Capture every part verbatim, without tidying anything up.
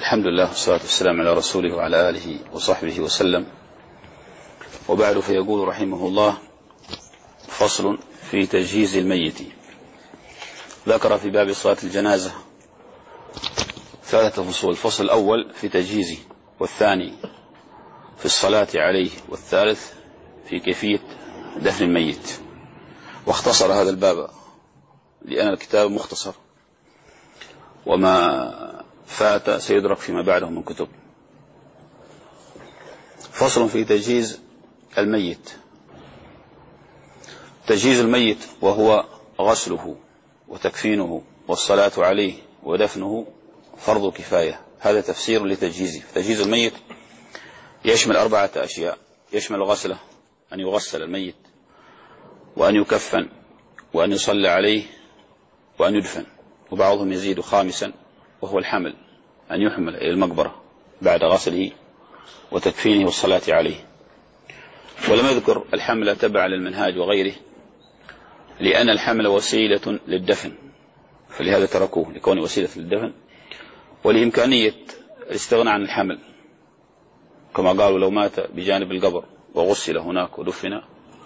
الحمد لله والصلاة والسلام على رسوله وعلى آله وصحبه وسلم، وبعد، فيقول رحمه الله: فصل في تجهيز الميت. ذكر في باب صلاة الجنازة ثلاثة فصول: الفصل الأول في تجهيزه، والثاني في الصلاة عليه، والثالث في كيفية دفن الميت. واختصر هذا الباب لأن الكتاب مختصر، وما فات سيدرك فيما بعده من كتب. فصل في تجهيز الميت. تجهيز الميت وهو غسله وتكفينه والصلاة عليه ودفنه فرض كفاية. هذا تفسير لتجهيزه. تجهيز الميت يشمل أربعة أشياء: يشمل غسله، أن يغسل الميت، وأن يكفن، وأن يصلى عليه، وأن يدفن. وبعضهم يزيد خامسا وهو الحمل، أن يحمل إلى المقبرة بعد غسله وتكفينه والصلاة عليه. ولم يذكر الحمل تبع للمنهاج وغيره، لأن الحمل وسيلة للدفن، فلهذا تركوه لكونه وسيلة للدفن، ولإمكانية الاستغناء عن الحمل، كما قالوا: لو مات بجانب القبر وغسل هناك ودفن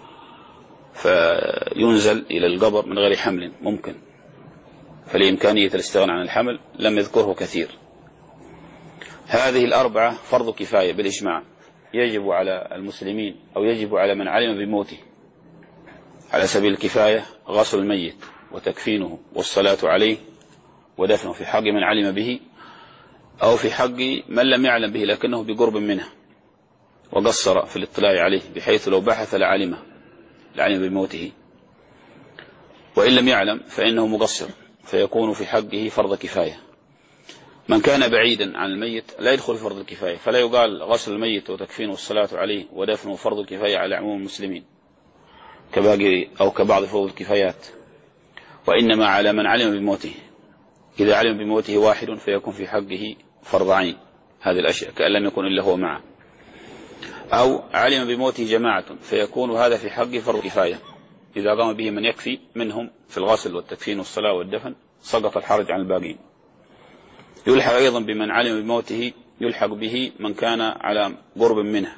فينزل إلى القبر من غير حمل ممكن، فلإمكانية الاستغناء عن الحمل لم يذكره كثير. هذه الأربعة فرض كفاية بالإجماع، يجب على المسلمين أو يجب على من علم بموته على سبيل الكفاية غسل الميت وتكفينه والصلاة عليه ودفنه، في حق من علم به أو في حق من لم يعلم به لكنه بقرب منه وقصر في الاطلاع عليه، بحيث لو بحث لعلمه لعلم بموته، وإن لم يعلم فإنه مقصر، فيكون في حقه فرض كفاية. من كان بعيدا عن الميت لا يدخل فرض الكفاية، فلا يقال غسل الميت وتكفينه والصلاة عليه ودفنه فرض الكفاية على عموم المسلمين كباقي أو كبعض فروض الكفايات، وإنما على من علم بموته. إذا علم بموته واحد فيكون في حقه فرض عين، هذه الأشياء كأن لم يكن إلا هو معه. أو علم بموته جماعة فيكون هذا في حقه فرض كفاية، إذا قام به من يكفي منهم في الغسل والتكفين والصلاة والدفن سقط الحرج عن الباقين. يلحق أيضا بمن علم بموته، يلحق به من كان على قرب منه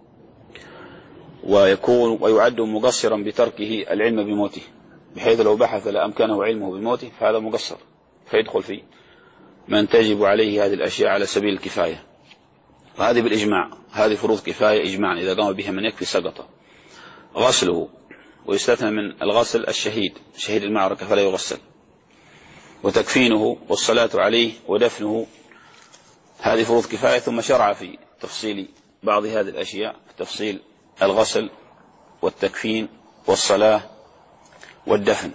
ويكون ويعد مقصرا بتركه العلم بموته، بحيث لو بحث لأمكنه علمه بموته فهذا مقصر، فيدخل فيه من تجب عليه هذه الأشياء على سبيل الكفاية. فهذه بالإجماع، هذه فروض كفاية إجماعا، إذا قام بها من يكفي سقط. غسله، ويستثنى من الغسل الشهيد، شهيد المعركة فلا يغسل. وتكفينه والصلاة عليه ودفنه، هذه فروض كفاية. ثم شرع في تفصيل بعض هذه الأشياء، في تفصيل الغسل والتكفين والصلاة والدفن.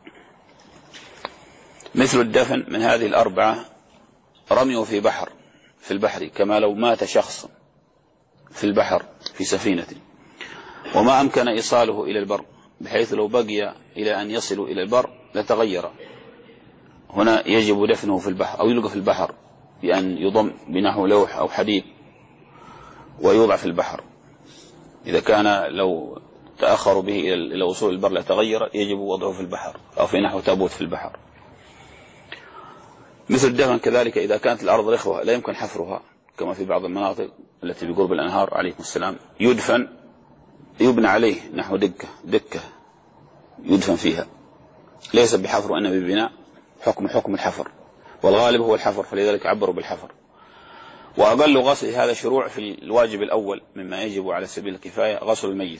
مثل الدفن من هذه الأربعة رميه في بحر في البحر، كما لو مات شخص في البحر في سفينة وما أمكن إيصاله إلى البر، بحيث لو بقي إلى أن يصلوا إلى البر لتغير. هنا يجب دفنه في البحر، أو يلقى في البحر بأن يضم بنحو لوح أو حديد ويوضع في البحر. إذا كان لو تأخروا به إلى وصول البر لتغير، يجب وضعه في البحر أو في نحو تابوت في البحر. مثل الدفن كذلك، إذا كانت الأرض رخوة لا يمكن حفرها، كما في بعض المناطق التي بقرب الأنهار عليكم السلام، يدفن يبنى عليه نحو دكة دكة يدفن فيها، ليس بحفر وإنما ببناء، حكم حكم الحفر، والغالب هو الحفر، فلذلك عبروا بالحفر. وأقل غسل هذا شروع في الواجب الأول مما يجب على سبيل الكفاية غسل الميت،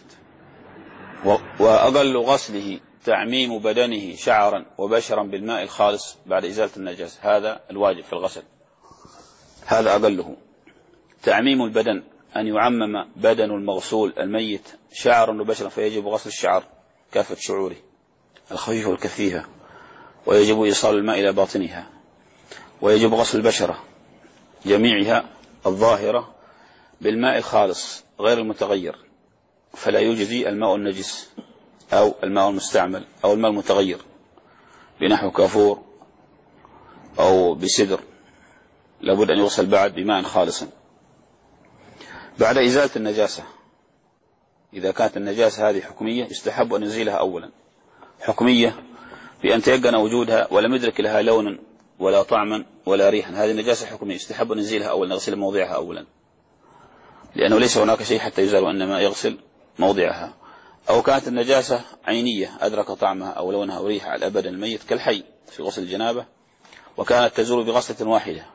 وأقل غسله تعميم بدنه شعرا وبشرا بالماء الخالص بعد إزالة النجاسة، هذا الواجب في الغسل، هذا أقله. تعميم البدن أن يعمم بدن المغسول الميت شعرا وبشرا، فيجب غسل الشعر كافة شعوره الخفيفة والكثيفة، ويجب إيصال الماء إلى باطنها، ويجب غسل البشرة جميعها الظاهرة بالماء الخالص غير المتغير، فلا يجزي الماء النجس أو الماء المستعمل أو الماء المتغير بنحو كافور أو بسدر، لابد أن يغسل بعد بماء خالص. بعد إزالة النجاسة، إذا كانت النجاسة هذه حكمية يستحب أن يزيلها أولا. حكمية بأن تيقن وجودها ولم يدرك لها لون ولا طعما ولا ريحا، هذه النجاسة حكمية يستحب أن نزيلها أولا، نغسل موضعها أولا، لأنه ليس هناك شيء حتى يزال وإنما يغسل موضعها. أو كانت النجاسة عينية أدرك طعمها أو لونها أو ريحها على الأبد الميت كالحي في غسل الجنابة، وكانت تزول بغسلة واحدة،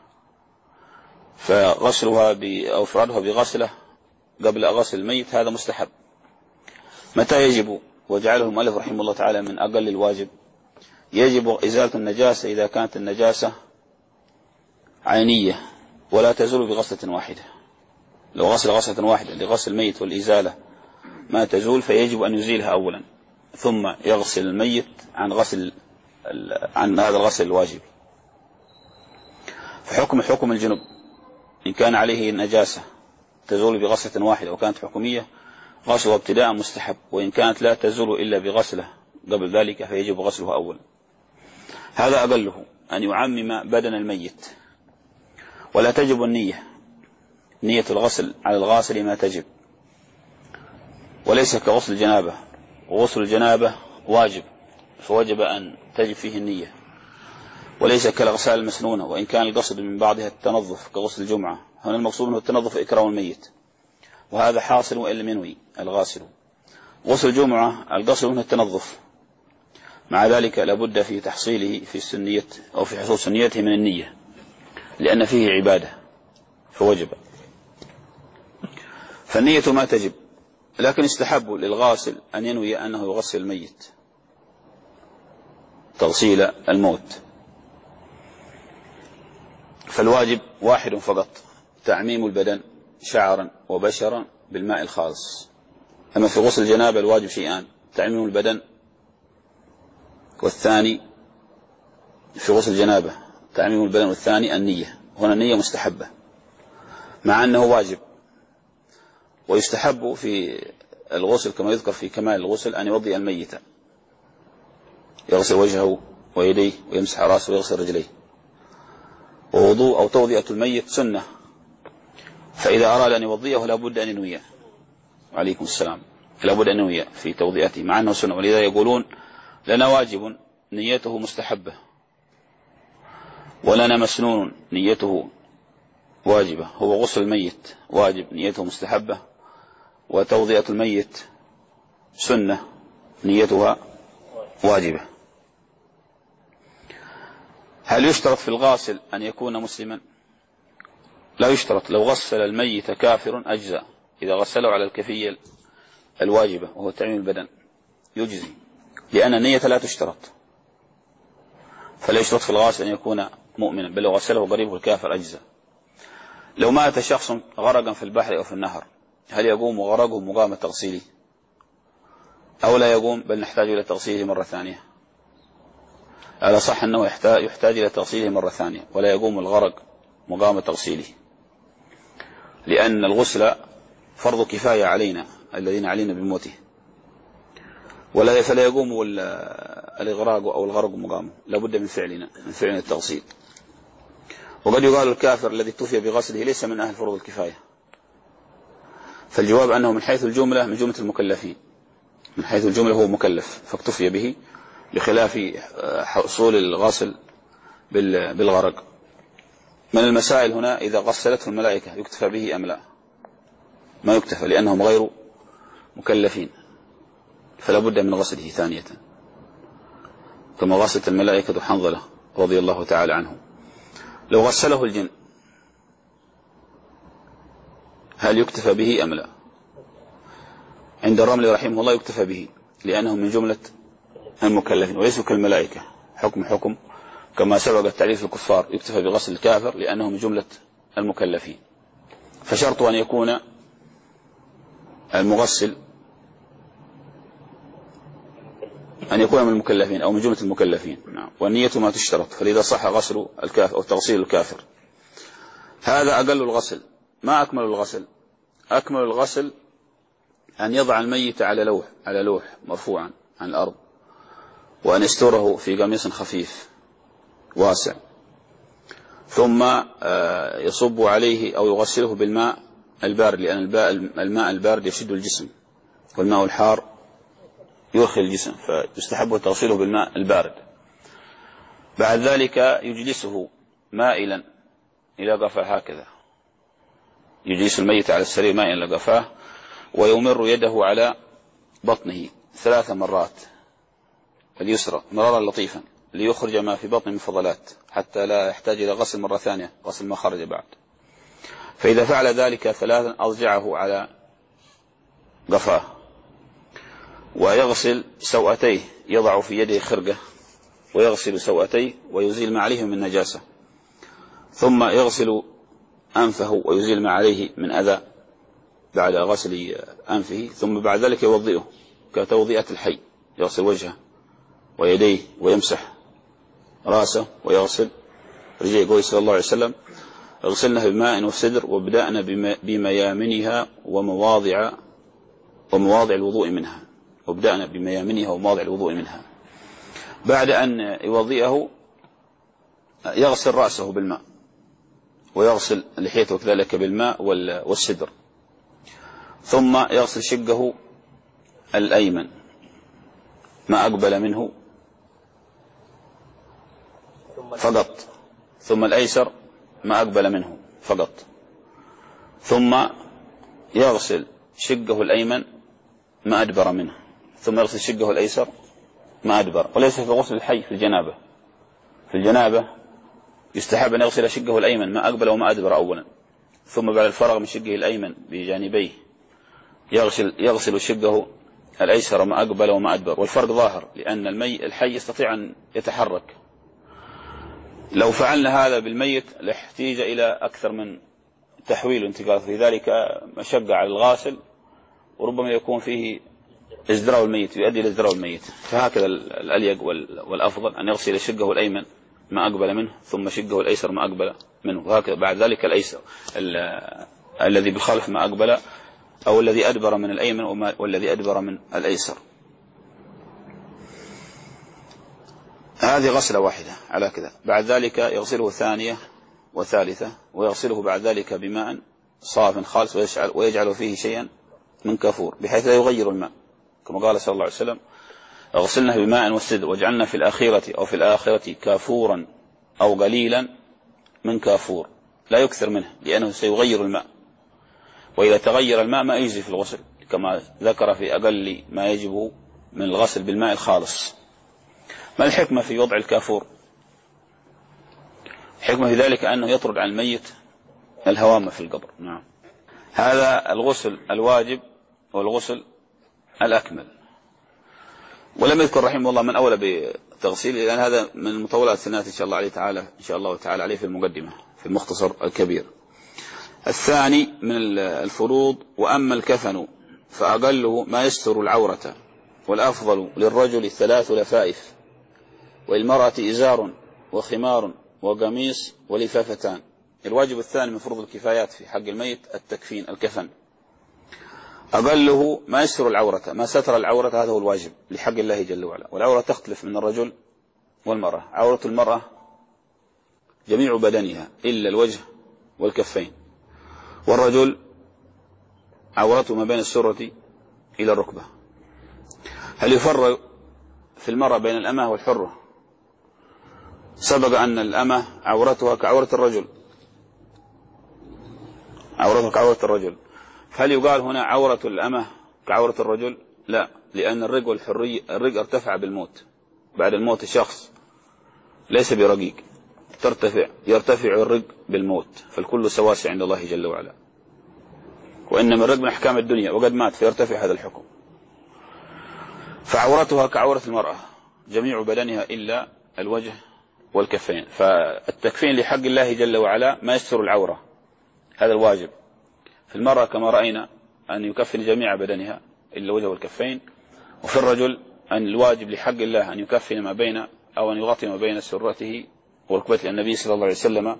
فغسلها أو إفرادها بغسلة قبل غسل الميت هذا مستحب. متى يجب؟ وجعله المؤلف رحمه الله تعالى من أقل الواجب. يجب إزالة النجاسة إذا كانت النجاسة عينية ولا تزول بغسلة واحدة. لو غسل غسلة واحدة لغسل الميت والإزالة ما تزول فيجب أن يزيلها أولا، ثم يغسل الميت عن غسل عن هذا الغسل الواجب. فحكم حكم الجنب إن كان عليه نجاسة تزول بغسلة واحدة وكانت حكمية غسلها ابتداء مستحب، وإن كانت لا تزول إلا بغسلة قبل ذلك فيجب غسلها أولا. هذا أقله أن يعمم بدن الميت. ولا تجب النية، نية الغسل على الغاسل ما تجب، وليس كغسل الجنابة، وغسل الجنابة واجب فوجب أن تجب فيه النية، وليس كالغسال المسنونة وإن كان القصد من بعضها التنظف كغسل الجمعة. هنا المقصود منه التنظف إكرام الميت، وهذا حاصل وإن لم ينوي الغاسل. غسل الجمعة القصد منه التنظف، مع ذلك لابد في تحصيله في السنية أو في حصول سنيته من النية، لأن فيه عبادة فوجب. فالنية ما تجب، لكن استحب للغاسل أن ينوي أنه يغسل الميت تغسيل الموت. فالواجب واحد فقط، تعميم البدن شعرا وبشرا بالماء الخالص. أما في غسل الجنابة الواجب شيئان، تعميم البدن، والثاني في غسل الجنابة تعميم البدن، والثاني النية. هنا النية مستحبة مع أنه واجب. ويستحب في الغسل كما يذكر في كمال الغسل أن يوضئ الميت، يغسل وجهه ويديه ويمسح رأسه ويغسل رجليه. ووضوء أو توضئة الميت سنة، فإذا أراد أن يوضئه لابد أن ينويه. وعليكم السلام. لابد أن ينويه في توضئته مع أنه سنة، ولذا يقولون لنا واجب نيته مستحبة، ولنا مسنون نيته واجبة. هو غسل الميت واجب نيته مستحبة، وتوضئة الميت سنة نيتها واجبة. هل يشترط في الغاسل أن يكون مسلما؟ لا يشترط. لو غسل الميت كافر أجزاء، إذا غسله على الكيفية الواجبة وهو تعميم البدن يجزي، لأن النية لا تشترط. فلا يشترط في الغاسل أن يكون مؤمنا، بل لو غسله قريبه الكافر أجزاء. لو مات شخص غرقا في البحر أو في النهر هل يقوم غرقه مقام تغسيله أو لا يقوم، بل نحتاج إلى تغسيله مرة ثانية؟ على صح أنه يحتاج إلى تغسيله مرة ثانية، ولا يقوم الغرق مقام تغسيله، لأن الغسل فرض كفاية علينا الذين علينا بموته، ولا فلا يقوم الإغراق أو الغرق مقامه، لابد من فعلنا من فعلنا التغسيل. وقد يقال الكافر الذي اكتفي بغسله ليس من أهل فرض الكفاية، فالجواب أنه من حيث الجملة من جملة المكلفين، من حيث الجملة هو مكلف فاكتفي به، بخلاف حصول الغاسل بالغرق. من المسائل هنا إذا غسلته الملائكة يكتفى به أم لا؟ ما يكتفى، لأنهم غير مكلفين، فلا بد من غسله ثانية، كما غسلت الملائكة حنظلة رضي الله تعالى عنه. لو غسله الجن هل يكتفى به أم لا؟ عند الرمل رحمه الله يكتفى به، لأنهم من جملة المكلفين وليسوا كالملائكة، حكم حكم كما سبق التعريف الكفار يكتفى بغسل الكافر لأنهم من جملة المكلفين. فشرط أن يكون المغسل أن يكون من المكلفين أو من جملة المكلفين، والنية ما تشترط، فلذا صح غسل الكافر أو تغسيل الكافر. هذا أقل الغسل. ما أكمل الغسل؟ أكمل الغسل أن يضع الميت على لوح على لوح مرفوعا عن الأرض، وأن يستره في قميص خفيف واسع، ثم يصب عليه أو يغسله بالماء البارد، لأن الماء البارد يشد الجسم، والماء الحار يرخي الجسم، فيستحب تغسيله بالماء البارد. بعد ذلك يجلسه مائلا إلى قفاه هكذا، يجلس الميت على السرير مائلا إلى قفاه، ويمر يده على بطنه ثلاث مرات، اليسرى مرارا لطيفا ليخرج ما في بطنه من فضلات، حتى لا يحتاج إلى غسل مرة ثانية، غسل ما خرج بعد. فإذا فعل ذلك ثلاثا أضجعه على قفاه، ويغسل سوأتيه، يضع في يده خرقة ويغسل سوأتيه ويزيل ما عليه من نجاسة، ثم يغسل أنفه ويزيل ما عليه من أذى بعد غسل أنفه، ثم بعد ذلك يوضئه كتوضئة الحي، يغسل وجهه ويديه ويمسح رأسه ويغسل رجليه. قول صلى الله عليه وسلم: اغسلنها بماء وسدر وابدأنا بميامنها ومواضع ومواضع الوضوء منها، وابدأنا بميامنها ومواضع الوضوء منها. بعد أن يوضئه يغسل رأسه بالماء، ويغسل لحيته كذلك بالماء والسدر، ثم يغسل شقه الأيمن ما أقبل منه فقط، ثم الأيسر ما أقبل منه فقط، ثم يغسل شقه الأيمن ما أدبر منه، ثم يغسل شقه الأيسر ما أدبر. وليس في غسل الحي في الجنابة، في الجنابة يستحب أن يغسل شقه الأيمن ما أقبل وما أدبر أولا، ثم بعد الفراغ من شقه الأيمن بجانبيه يغسل, يغسل شقه الأيسر ما أقبل وما أدبر. والفرق ظاهر، لأن المي الحي يستطيع أن يتحرك. لو فعلنا هذا بالميت لاحتاج إلى أكثر من تحويل وانتقال، في ذلك مشقة على الغاسل، وربما يكون فيه ازدراء الميت، يؤدي إلى ازدراء الميت. فهكذا الأليق والأفضل أن يغسل شقه الأيمن ما أقبل منه، ثم شقه الأيسر ما أقبل منه، وهكذا بعد ذلك الأيسر الذي بالخلف ما أقبل، أو الذي أدبر من الأيمن والذي أدبر من الأيسر. هذه غسلة واحدة على كذا. بعد ذلك يغسله ثانية وثالثة، ويغسله بعد ذلك بماء صاف خالص، ويجعل, ويجعل فيه شيئا من كافور بحيث لا يغير الماء، كما قال صلى الله عليه وسلم: اغسلنا بماء والسدر واجعلنا في الآخرة أو في الآخرة كافورا أو قليلا من كافور، لا يكثر منه لأنه سيغير الماء، وإذا تغير الماء ما يجزي في الغسل، كما ذكر في أقل ما يجب من الغسل بالماء الخالص. ما الحكمة في وضع الكافور؟ الحكمة في ذلك أنه يطرد عن الميت الهوام في القبر. نعم، هذا الغسل الواجب والغسل الأكمل. ولم يذكر رحمه الله من أولى بتغسيل، لأن هذا من المطولات سنات إن شاء الله عليه تعالى إن شاء الله تعالى عليه في المقدمة في المختصر الكبير. الثاني من الفروض: وأما الكفن فأقله ما يستر العورة، والأفضل للرجل ثلاث لفائف، وللمرأة إزار وخمار وقميص ولفافتان. الواجب الثاني من فروض الكفايات في حق الميت التكفين، الكفن. أقله ما يستر العورة، ما ستر العورة هذا هو الواجب لحق الله جل وعلا. والعورة تختلف من الرجل والمرأة. عورة المرأة جميع بدنها إلا الوجه والكفين، والرجل عورته ما بين السرة إلى الركبة. هل يفرق في المرأة بين الأمة والحرة؟ سبق أن الأمة عورتها كعورة الرجل، عورتها كعورة الرجل. فهل يقال هنا عورة الأمة كعورة الرجل؟ لا، لأن الرق والحرية، الرق ارتفع بالموت، بعد الموت الشخص ليس برقيق، ترتفع يرتفع الرق بالموت، فالكل سواسي عند الله جل وعلا. وإنما الرق من أحكام الدنيا، وقد مات فيرتفع هذا الحكم. فعورتها كعورة المرأة جميع بدنها إلا الوجه والكفين. فالتكفين لحق الله جل وعلا ما يستر العورة، هذا الواجب. في المرأة كما رأينا أن يكفن جميع بدنها إلا الوجه والكفين، وفي الرجل أن الواجب لحق الله أن يكفن ما بين أو أن يغطي ما بين سرته وركبته. النبي صلى الله عليه وسلم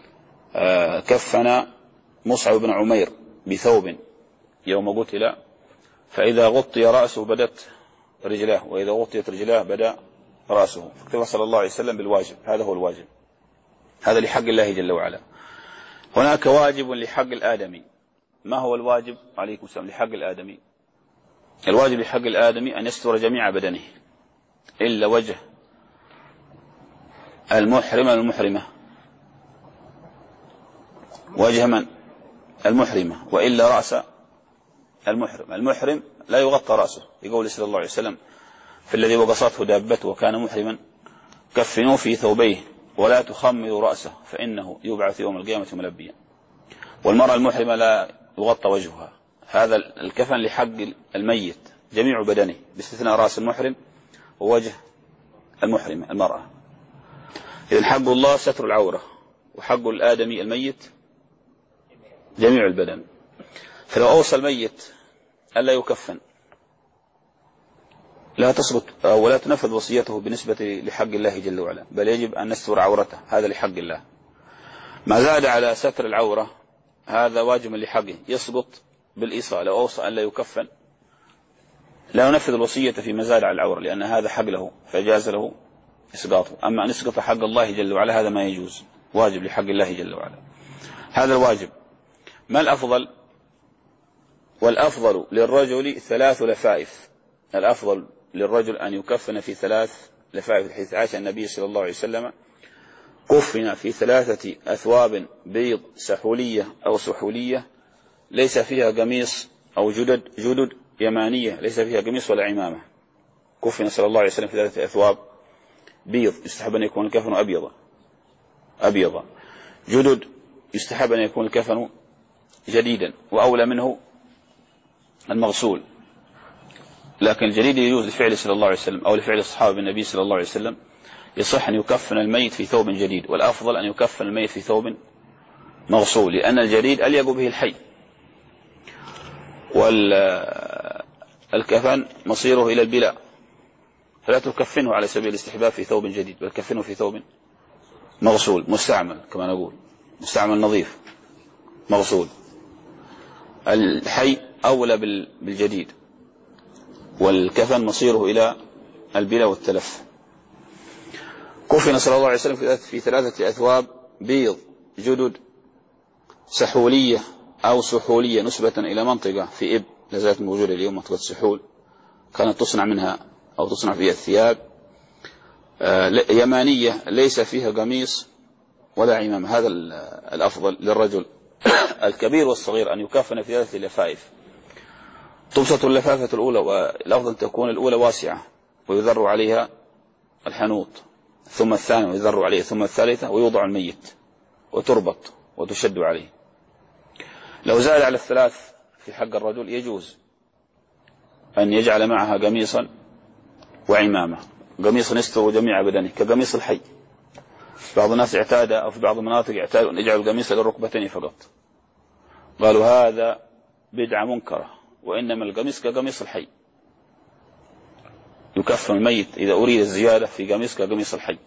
كفن مصعب بن عمير بثوب يوم قتل، فإذا غطي رأسه بدت رجلاه، وإذا غطيت رجلاه بدا رأسه. فكتب صلى الله عليه وسلم بالواجب، هذا هو الواجب، هذا لحق الله جل وعلا. هناك واجب لحق الآدمي. ما هو الواجب عليكم السلام لحق الآدمي؟ الواجب لحق الآدمي أن يستر جميع بدنه إلا وجه المحرمة المحرمة وجه من؟ المحرمة، وإلا رأس المحرم. المحرم لا يغطى رأسه، يقول صلى الله عليه وسلم في الذي وقصته دابته وكان محرما: كفنوا في ثوبيه ولا تخمروا رأسه فإنه يبعث يوم القيامة ملبيا. والمرأة المحرمة لا يغطى وجهها، هذا الكفن لحق الميت جميع بدنه باستثناء رأس المحرم ووجه المحرمة المرأة. إذن حق الله ستر العورة، وحق الآدمي الميت جميع البدن. فلو أوصى الميت ألا يكفن لا تسقط ولا تنفذ وصيته بالنسبة لحق الله جل وعلا، بل يجب أن نستر عورته، هذا لحق الله. ما زاد على ستر العورة هذا واجب لحقه، يسقط بالإيصاء. لو أوصى ألا يكفن لا ينفذ الوصية فيما زاد على العورة، لأن هذا حق له فجاز له إسقاطه. أما أن يسقط حق الله جل وعلا هذا ما يجوز، واجب لحق الله جل وعلا، هذا الواجب. ما الأفضل؟ والأفضل للرجل ثلاث لفائف. الأفضل للرجل أن يكفن في ثلاث لفائف، حيث عاش النبي صلى الله عليه وسلم كفن في ثلاثة أثواب بيض سحولية أو سحولية ليس فيها قميص، أو جدد جدد يمانية ليس فيها قميص ولا عمامة. كفن صلى الله عليه وسلم في ثلاثة أثواب بيض، يستحب أن يكون الكفن أبيض أبيض جدد، يستحب أن يكون الكفن جديدا، وأولى منه المغسول. لكن الجديد يجوز لفعل صلى الله عليه وسلم أو لفعل الصحابة النبي صلى الله عليه وسلم، يصح أن يكفن الميت في ثوب جديد، والأفضل أن يكفن الميت في ثوب مغسول، لأن الجديد أليق به الحي. والكفن مصيره إلى البلاء، فلا تكفنه على سبيل الاستحباب في ثوب جديد، بل كفنه في ثوب مغسول مستعمل، كما نقول مستعمل نظيف مغسول. الحي أولى بالجديد، والكفن مصيره إلى البلاء والتلف. كفن صلى الله عليه وسلم في ثلاثة أثواب بيض جدد سحولية أو سحولية، نسبة إلى منطقة في إب لازالت موجودة اليوم، منطقة سحول، كانت تصنع منها أو تصنع فيها الثياب، يمانية ليس فيها قميص ولا عمام. هذا الأفضل للرجل الكبير والصغير أن يكفن في ثلاثة لفائف. تبسط اللفافة الأولى، والأفضل تكون الأولى واسعة ويذر عليها الحنوط، ثم الثانية ويذر عليه، ثم الثالثة، ويوضع الميت وتربط وتشد عليه. لو زاد على الثلاث في حق الرجل يجوز أن يجعل معها قميصا وعمامة، قميصا يستر جميع بدنه كقميص الحي. بعض الناس اعتاد أو في بعض المناطق اعتادوا أن يجعلوا القميص للركبتين فقط، قالوا هذا بدعة منكرة، وإنما القميص كقميص الحي، يكفن الميت إذا أريد الزيادة في قميص كقميص الحي،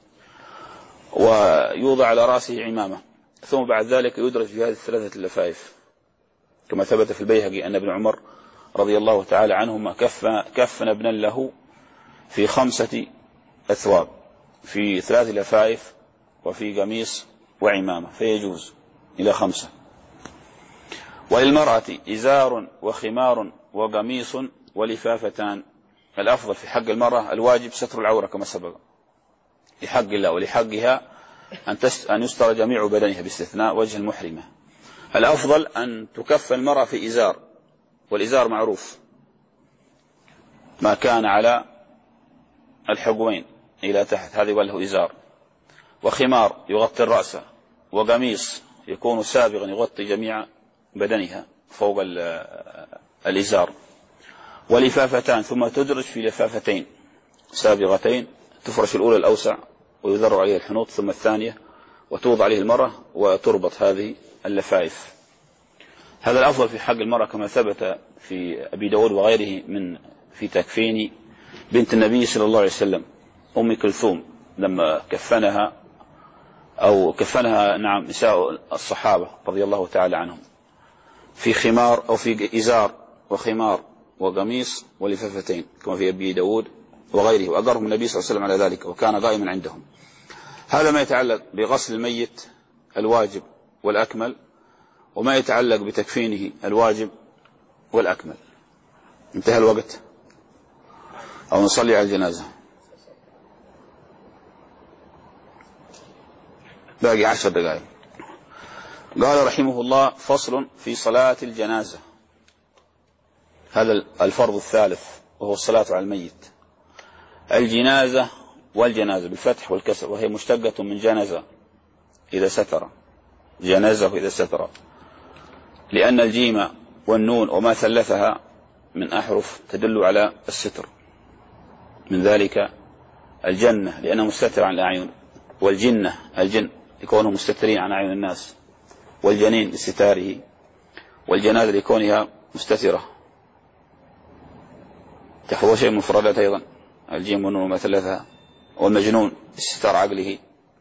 ويوضع على رأسه عمامة، ثم بعد ذلك يدرج في هذه الثلاثة اللفائف، كما ثبت في البيهقي أن ابن عمر رضي الله تعالى عنهما كفن, كفن ابنا له في خمسة أثواب، في ثلاث لفائف وفي قميص وعمامة، فيجوز إلى خمسة. وللمرأة إزار وخمار وقميص ولفافتان. الأفضل في حق المرأة الواجب ستر العورة كما سبق لحق الله، ولحقها أن, تست... أن يستر جميع بدنها باستثناء وجه المحرمة. الأفضل أن تكفن المرأة في إزار، والإزار معروف ما كان على الحقوين إلى تحت، هذا وله إزار. وخمار يغطي الرأس، وقميص يكون سابغا يغطي جميع بدنها فوق الإزار. ولفافتان، ثم تدرج في لفافتين سابغتين، تفرش الأولى الأوسع ويذر عليها الحنوط، ثم الثانية وتوضع عليه المرأة وتربط هذه اللفائف. هذا الأفضل في حق المرأة كما ثبت في أبي داود وغيره من في تكفين بنت النبي صلى الله عليه وسلم أم كلثوم، لما كفنها أو كفنها نعم نساء الصحابة رضي الله تعالى عنهم في خمار أو في إزار وخمار وقميص ولفافتين كما في أبي داود وغيره، وأقرهم النبي صلى الله عليه وسلم على ذلك وكان قائما عندهم. هذا ما يتعلق بغسل الميت الواجب والأكمل، وما يتعلق بتكفينه الواجب والأكمل. انتهى الوقت أو نصلي على الجنازة. باقي عشر دقائق. قال رحمه الله: فصل في صلاة الجنازة. هذا الفرض الثالث وهو الصلاة على الميت. الجنازة والجنازة بالفتح والكسر، وهي مشتقة من جنازة إذا ستر، جنازة إذا ستر، لأن الجيم والنون وما ثلثها من أحرف تدل على الستر، من ذلك الجنة لأنه مستتر عن الأعين، والجنة الجن لكونهم مستترين عن أعين الناس، والجنين لستاره، والجنازة لكونها مستترة. تحفظ شيء من مفردات أيضا، الجيم والنون وما ثلثها، والمجنون استتار عقله،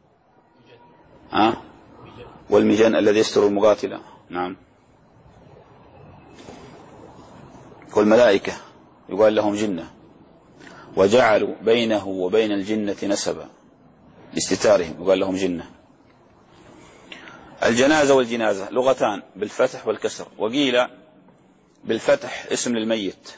ها، والمجن الذي يستر المقاتلة، نعم. والملائكة يقال لهم جنة، وجعلوا بينه وبين الجنة نسبا لاستتارهم، يقال لهم جنة. الجنازة والجنازة لغتان بالفتح والكسر، وقيل بالفتح اسم للميت،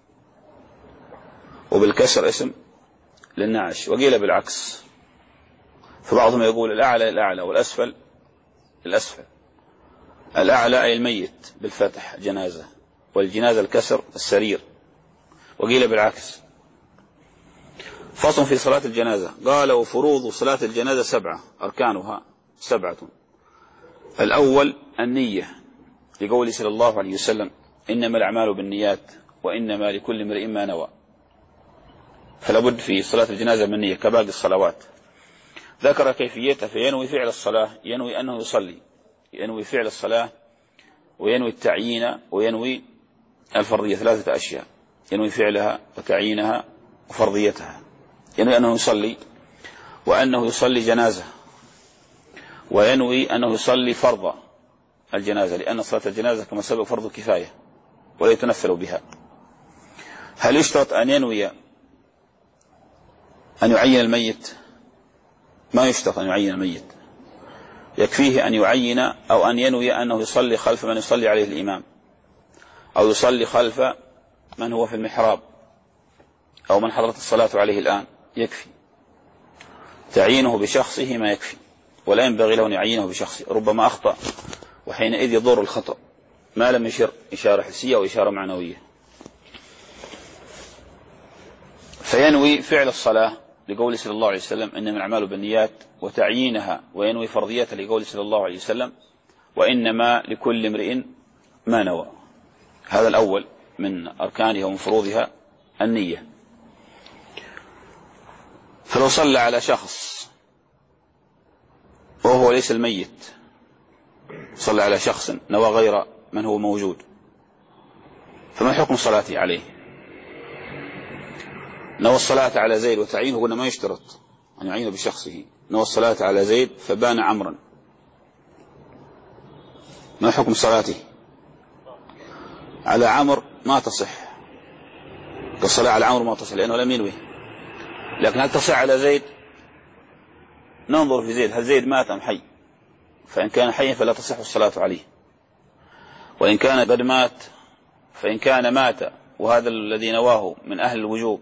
وبالكسر اسم للنعش، وقيل بالعكس، فبعضهم يقول الأعلى الأعلى والأسفل الأسفل. الأعلى أي الميت بالفتح جنازة، والجنازة الكسر السرير، وقيل بالعكس. فصل في صلاة الجنازة. قال: وفروض صلاة الجنازة سبعة، أركانها سبعة. الأول النية، لقوله صلى الله عليه وسلم: إنما الأعمال بالنيات وإنما لكل امرئ ما نوى. فلا بد في صلاة الجنازة من نية كباقي الصلوات. ذكر كيفيتها، فينوي فعل الصلاة، ينوي أنه يصلي، ينوي فعل الصلاة، وينوي التعيين، وينوي الفرضية، ثلاثة أشياء: ينوي فعلها وتعيينها وفرضيتها. ينوي أنه يصلي، وأنه يصلي جنازة، وينوي أنه يصلي فرض الجنازة، لأن صلاة الجنازة كما سبق فرض كفاية ولا يتنفل بها. هل يشترط أن ينوي أن يعين الميت؟ ما يشترط أن يعين الميت، يكفيه أن يعين أو أن ينوي أنه يصلي خلف من يصلي عليه الإمام، أو يصلي خلف من هو في المحراب، أو من حضرت الصلاة عليه الآن، يكفي. تعيينه بشخصه ما يكفي، ولا ينبغي له أن يعينه بشخصه، ربما أخطأ وحينئذ يضر الخطأ ما لم يشر إشارة حسية أو إشارة معنوية. فينوي فعل الصلاة لقول صلى الله عليه وسلم: إنما الأعمال بالنيات، وتعيينها، وينوي فرضيتها لقول صلى الله عليه وسلم: وإنما لكل امرئ ما نوى. هذا الأول من أركانها ومن فروضها النية. فلو صلى على شخص وهو ليس الميت، صلى على شخص نوى غير من هو موجود، فما حكم صلاته عليه؟ نوى الصلاة على زيد وتعيينه، قلنا ما يشترط أن يعينه بشخصه. نوى الصلاة على زيد فبان عمرا، ما حكم صلاته على عمر؟ ما تصح، الصلاة على عمر ما تصح لأنه لم ينوي. لكن هل تصح على زيد؟ ننظر في زيد، هل زيد مات أم حي؟ فإن كان حيا فلا تصح الصلاة عليه، وإن كان قد مات، فإن كان مات وهذا الذي نواه من أهل الوجوب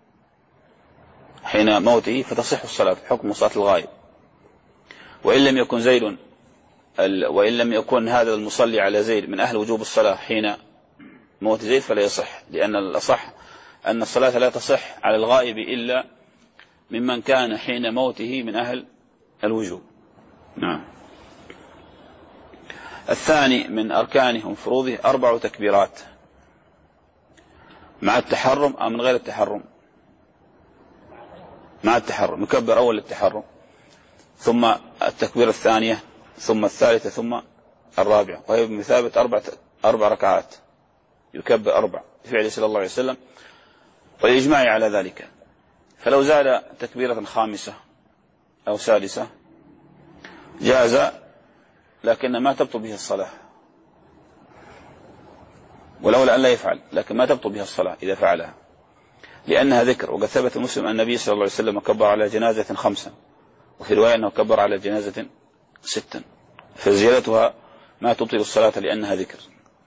حين موته فتصح الصلاة حكم صلاة الغائب. وإن لم يكن زيد وإن لم يكن هذا المصلي على زيد من أهل وجوب الصلاة حين موت زيد فلا يصح، لأن الأصح أن الصلاة لا تصح على الغائب إلا ممن كان حين موته من أهل الوجوب. نعم. الثاني من أركانه وفروضه أربع تكبيرات، مع التحرم أو من غير التحرم؟ مع التحرم، يكبر أول التحرم، ثم التكبير الثانية، ثم الثالثة، ثم الرابعة، وهي بمثابة أربع أربع ركعات، يكبر أربع بفعل صلى الله عليه وسلم والإجماع على ذلك. فلو زاد تكبيرة خامسة أو سادسة جاز، لكن ما تبطل به الصلاة، ولولا أن لا يفعل، لكن ما تبطل بها الصلاة إذا فعلها، لأنها ذكر. وقد ثبت المسلم أن النبي صلى الله عليه وسلم كبر على جنازة خمسا، وفي رواية أنه كبر على جنازة ستا، فزيادتها ما تبطل الصلاة لأنها ذكر.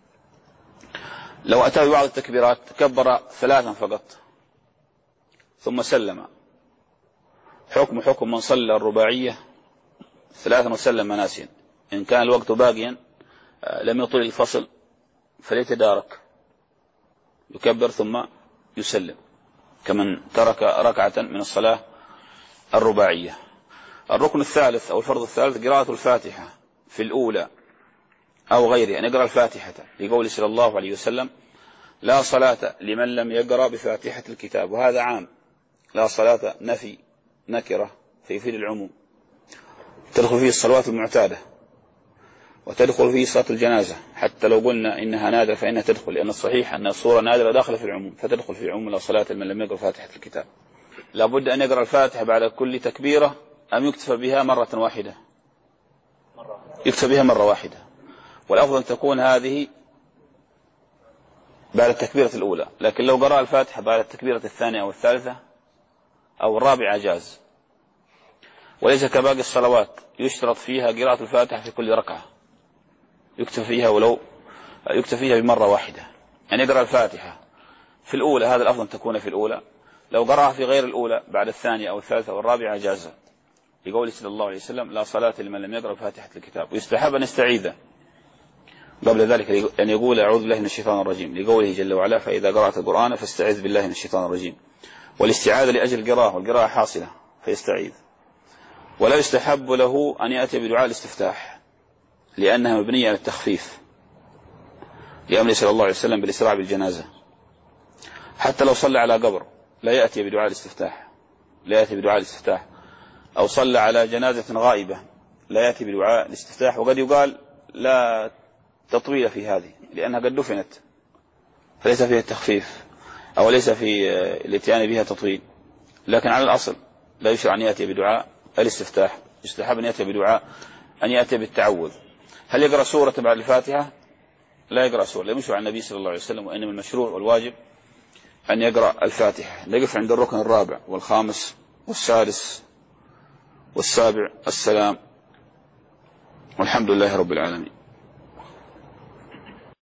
لو أتى ببعض التكبيرات كبر ثلاثا فقط ثم سلم، حكم حكم من صلى الرباعية ثلاثا وسلم ناسيا. إن كان الوقت باقيا لم يطل الفصل فليتدارك، يكبر ثم يسلم كمن ترك ركعة من الصلاة الرباعية. الركن الثالث أو الفرض الثالث قراءة الفاتحة في الأولى أو غيرها، أن يقرأ الفاتحة لقول صلى الله عليه وسلم: لا صلاة لمن لم يقرأ بفاتحة الكتاب. وهذا عام، لا صلاة نفي نكرة فيفيد العموم، تدخل فيه الصلوات المعتادة وتدخل فيه صلاة الجنازة، حتى لو قلنا إنها نادرة فإنها تدخل، لأن الصحيح أن الصورة نادرة داخلة في العموم، فتدخل في عموم لا صلاة لمن لم يقرأ فاتحة الكتاب. لابد أن يقرأ الفاتحة بعد كل تكبيرة أم يكتفى بها مرة واحدة؟ يكتفى بها مرة واحدة، والأفضل أن تكون هذه بعد التكبيرة الأولى، لكن لو قرأ الفاتحة بعد التكبيرة الثانية أو الثالثة أو الرابعة جاز. وليس كباقي الصلوات يشترط فيها قراءة الفاتحة في كل ركعة، يكتفى فيها ولو يكتفى فيها بمرة واحدة. يعني يقرأ الفاتحة في الأولى، هذا الأفضل أن تكون في الأولى. لو قرأها في غير الأولى بعد الثانية أو الثالثة أو الرابعة جاز، لقول صلى الله عليه وسلم: لا صلاة لمن لم يقرأ فاتحة الكتاب. ويستحب أن يستعيذ قبل ذلك، أن يقول: أعوذ بالله من الشيطان الرجيم، لقوله جل وعلا: فإذا قرأت القرآن فاستعذ بالله من الشيطان الرجيم. والاستعاذة لأجل القراءة، والقراءة حاصلة فيستعيذ. ولا يستحب له أن يأتي بدعاء الاستفتاح، لأنها مبنية على التخفيف، لأمر صلى الله عليه وسلم بالإسراع بالجنازة. حتى لو صلى على قبر لا يأتي بدعاء الاستفتاح، لا يأتي بدعاء الاستفتاح. أو صلى على جنازة غائبة لا يأتي بدعاء الاستفتاح. وقد يقال لا تطويل في هذه، لأنها قد دفنت فليس فيها التخفيف، أو ليس في الاتيان بها تطويل. لكن على الأصل لا يشرع أن يأتي بدعاء الاستفتاح، يستحب أن يأتي بدعاء أن يأتي بالتعوذ. هل يقرأ سورة بعد الفاتحة؟ لا يقرأ سورة، لا يشرع النبي صلى الله عليه وسلم، وإنما المشروع والواجب أن يقرأ الفاتحة. نقف عند الركن الرابع والخامس والسادس والسابع. السلام، والحمد لله رب العالمين.